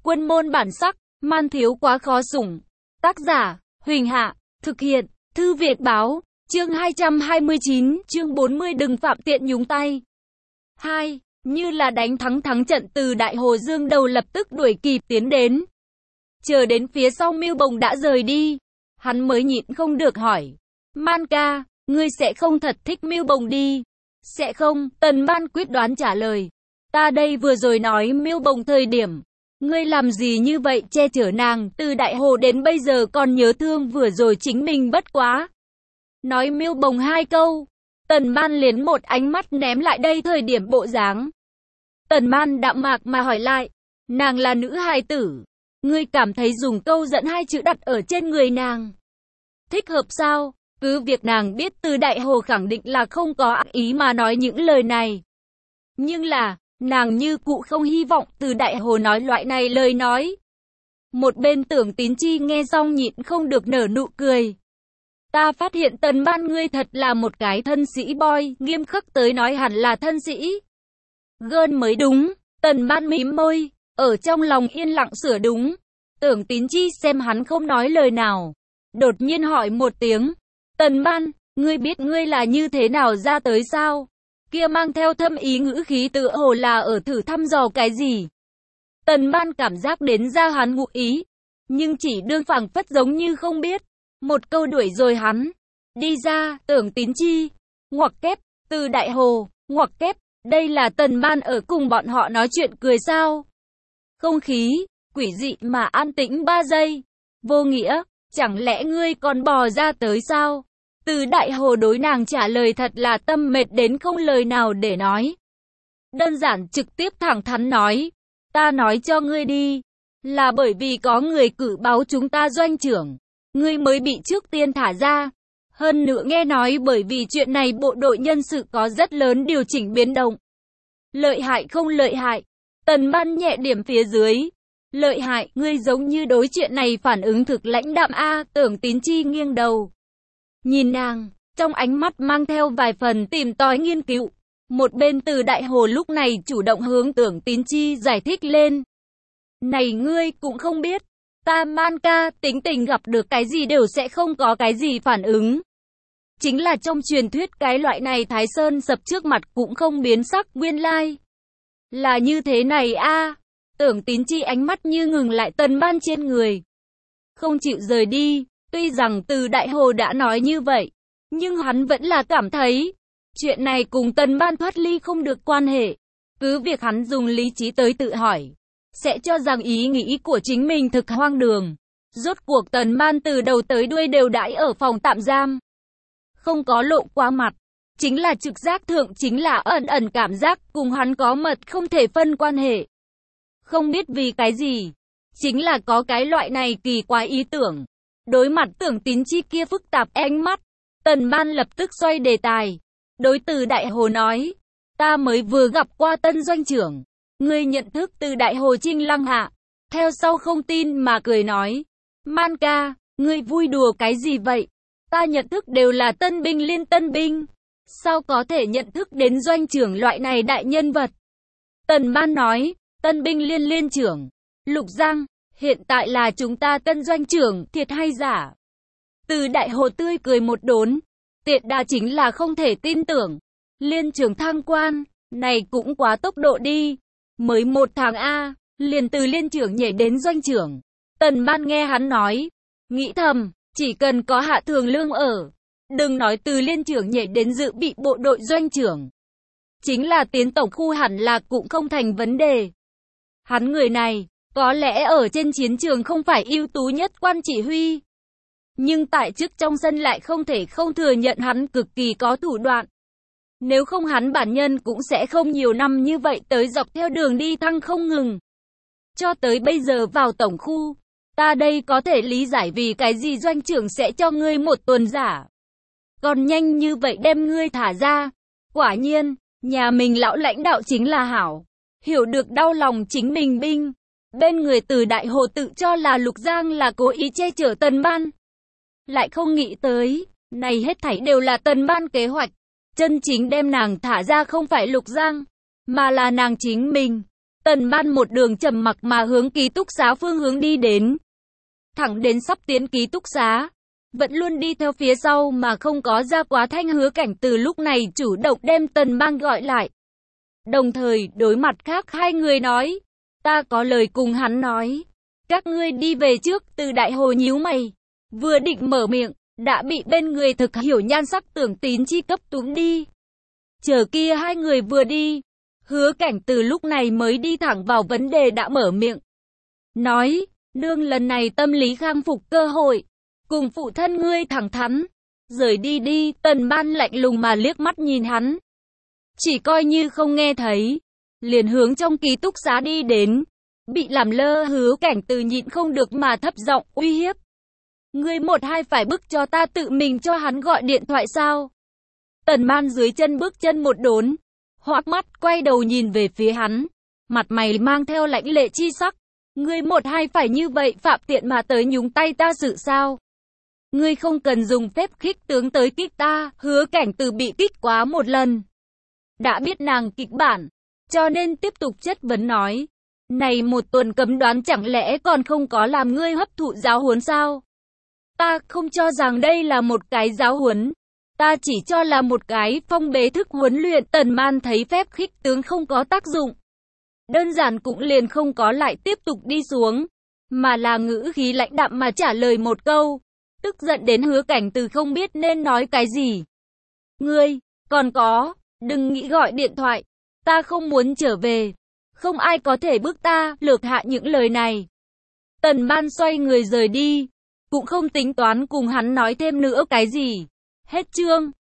Quân môn bản sắc, man thiếu quá khó sủng. Tác giả, Huỳnh Hạ, thực hiện, Thư Việt Báo, chương 229, chương 40 đừng phạm tiện nhúng tay. 2. Như là đánh thắng trận Từ Đại Hồ dương đầu lập tức đuổi kịp tiến đến. Chờ đến phía sau Mưu Bồng đã rời đi, hắn mới nhịn không được hỏi. Man ca, ngươi sẽ không thật thích Mưu Bồng đi? Sẽ không, Tần Man quyết đoán trả lời. Ta đây vừa rồi nói Mưu Bồng thời điểm. Ngươi làm gì như vậy che chở nàng, từ Đại Hồ đến bây giờ còn nhớ thương vừa rồi chính mình bất quá. Nói Mưu Bồng hai câu, Tần Man liền một ánh mắt ném lại đây thời điểm bộ dáng. Tần Man đạm mạc mà hỏi lại, nàng là nữ hài tử, ngươi cảm thấy dùng câu dẫn hai chữ đặt ở trên người nàng thích hợp sao? Cứ việc nàng biết Từ Đại Hồ khẳng định là không có ác ý mà nói những lời này. Nhưng là, nàng như cụ không hy vọng Từ Đại Hồ nói loại này lời nói. Một bên Tưởng Tín Chi nghe xong nhịn không được nở nụ cười. Ta phát hiện Tần Man ngươi thật là một cái thân sĩ boy, nghiêm khắc tới nói hẳn là thân sĩ gơn mới đúng. Tần Man mím môi, ở trong lòng yên lặng sửa đúng. Tưởng Tín Chi xem hắn không nói lời nào, đột nhiên hỏi một tiếng. Tần Man, ngươi biết ngươi là như thế nào ra tới sao? Kia mang theo thâm ý ngữ khí tựa hồ là ở thử thăm dò cái gì. Tần Man cảm giác đến ra hắn ngụ ý, nhưng chỉ đương phảng phất giống như không biết. Một câu đuổi rồi hắn đi ra. Tưởng Tín Chi, ngoặc kép, Từ Đại Hồ, ngoặc kép, đây là Tần Man ở cùng bọn họ nói chuyện cười sao? Không khí quỷ dị mà an tĩnh 3 giây. Vô nghĩa, chẳng lẽ ngươi còn bò ra tới sao? Từ Đại Hồ đối nàng trả lời thật là tâm mệt đến không lời nào để nói. Đơn giản trực tiếp thẳng thắn nói, ta nói cho ngươi đi, là bởi vì có người cử báo chúng ta doanh trưởng, ngươi mới bị trước tiên thả ra. Hơn nữa nghe nói bởi vì chuyện này bộ đội nhân sự có rất lớn điều chỉnh biến động. Lợi hại không lợi hại? Tần Man nhẹ điểm phía dưới. Lợi hại, ngươi giống như đối chuyện này phản ứng thực lãnh đạm a. Tưởng Tín Chi nghiêng đầu nhìn nàng, trong ánh mắt mang theo vài phần tìm tòi nghiên cứu. Một bên Từ Đại Hồ lúc này chủ động hướng Tưởng Tín Chi giải thích lên. Này ngươi cũng không biết, ta Man ca tính tình gặp được cái gì đều sẽ không có cái gì phản ứng. Chính là trong truyền thuyết cái loại này Thái Sơn sập trước mặt cũng không biến sắc, nguyên lai là như thế này a. Tưởng Tín Chi ánh mắt như ngừng lại Tần Man trên người, không chịu rời đi. Tuy rằng Từ Đại Hồ đã nói như vậy, nhưng hắn vẫn là cảm thấy chuyện này cùng Tần Man thoát ly không được quan hệ. Cứ việc hắn dùng lý trí tới tự hỏi, sẽ cho rằng ý nghĩ của chính mình thực hoang đường. Rốt cuộc Tần Man từ đầu tới đuôi đều đãi ở phòng tạm giam, không có lộ qua mặt. Chính là trực giác thượng chính là ẩn ẩn cảm giác cùng hắn có mật không thể phân quan hệ. Không biết vì cái gì, chính là có cái loại này kỳ quái ý tưởng. Đối mặt Tưởng Tín Chi kia phức tạp ánh mắt, Tần Man lập tức xoay đề tài. Đối Từ Đại Hồ nói, ta mới vừa gặp qua Tân doanh trưởng, ngươi nhận thức Từ Đại Hồ Trinh Lăng hạ. Theo sau không tin mà cười nói, Man ca, ngươi vui đùa cái gì vậy? Ta nhận thức đều là tân binh liên tân binh, sao có thể nhận thức đến doanh trưởng loại này đại nhân vật? Tần Man nói, tân binh liên trưởng, Lục Giang, hiện tại là chúng ta tân doanh trưởng, thiệt hay giả? Từ Đại Hồ tươi cười một đốn, tiện đà chính là không thể tin tưởng. Liên trưởng thăng quan, này cũng quá tốc độ đi. Mới 1 tháng a, liền từ liên trưởng nhảy đến doanh trưởng. Tần Man nghe hắn nói, nghĩ thầm, chỉ cần có hạ thường lương ở, đừng nói từ liên trưởng nhảy đến dự bị bộ đội doanh trưởng, chính là tiến tổng khu hẳn là cũng không thành vấn đề. Hắn người này, có lẽ ở trên chiến trường không phải ưu tú nhất quan chỉ huy, nhưng tại chức trong sân lại không thể không thừa nhận hắn cực kỳ có thủ đoạn. Nếu không hắn bản nhân cũng sẽ không nhiều năm như vậy tới dọc theo đường đi thăng không ngừng. Cho tới bây giờ vào tổng khu, ta đây có thể lý giải vì cái gì doanh trưởng sẽ cho ngươi 1 tuần giả. Còn nhanh như vậy đem ngươi thả ra. Quả nhiên, nhà mình lão lãnh đạo chính là hảo, hiểu được đau lòng chính mình binh. Bên người Từ Đại Hồ tự cho là Lục Giang là cố ý che chở Tần Man, lại không nghĩ tới, này hết thảy đều là Tần Man kế hoạch. Chân chính đem nàng thả ra không phải Lục Giang, mà là nàng chính mình. Tần Ban một đường trầm mặc mà hướng ký túc xá phương hướng đi đến. Thẳng đến sắp tiến ký túc xá, vẫn luôn đi theo phía sau mà không có ra quá thanh Hứa Cảnh từ lúc này chủ động đem Tần Ban gọi lại. Đồng thời, đối mặt khác hai người nói, ta có lời cùng hắn nói. Các ngươi đi về trước. Từ Đại Hồ nhíu mày, vừa định mở miệng, đã bị bên người Thực Hiểu nhan sắc Tưởng Tín Chi cấp túm đi. Chờ kia hai người vừa đi, Hứa Cảnh từ lúc này mới đi thẳng vào vấn đề đã mở miệng. Nói, nương lần này tâm lý khang phục cơ hội, cùng phụ thân ngươi thẳng thắn, rời đi đi. Tần Ban lạnh lùng mà liếc mắt nhìn hắn, chỉ coi như không nghe thấy, liền hướng trong ký túc xá đi đến. Bị làm lơ Hứa Cảnh từ nhịn không được mà thấp giọng uy hiếp. Ngươi một hai phải bức cho ta tự mình cho hắn gọi điện thoại sao? Tần Ban dưới chân bước chân một đốn, hoắc mắt quay đầu nhìn về phía hắn, mặt mày mang theo lãnh lệ chi sắc. Ngươi một hai phải như vậy phạm tiện mà tới nhúng tay ta sự sao? Ngươi không cần dùng phép khích tướng tới kích ta. Hứa Cảnh từ bị kích quá một lần, đã biết nàng kịch bản, cho nên tiếp tục chất vấn nói. Này một tuần cấm đoán chẳng lẽ còn không có làm ngươi hấp thụ giáo huấn sao? Ta không cho rằng đây là một cái giáo huấn, ta chỉ cho là một cái phong bế thức huấn luyện. Tần Man thấy phép khích tướng không có tác dụng, đơn giản cũng liền không có lại tiếp tục đi xuống, mà là ngữ khí lãnh đạm mà trả lời một câu, tức giận đến Hứa Cảnh từ không biết nên nói cái gì. Ngươi, còn có, đừng nghĩ gọi điện thoại, ta không muốn trở về, không ai có thể bức ta. Lược hạ những lời này, Tần Man xoay người rời đi, cũng không tính toán cùng hắn nói thêm nữa cái gì. Hết chương.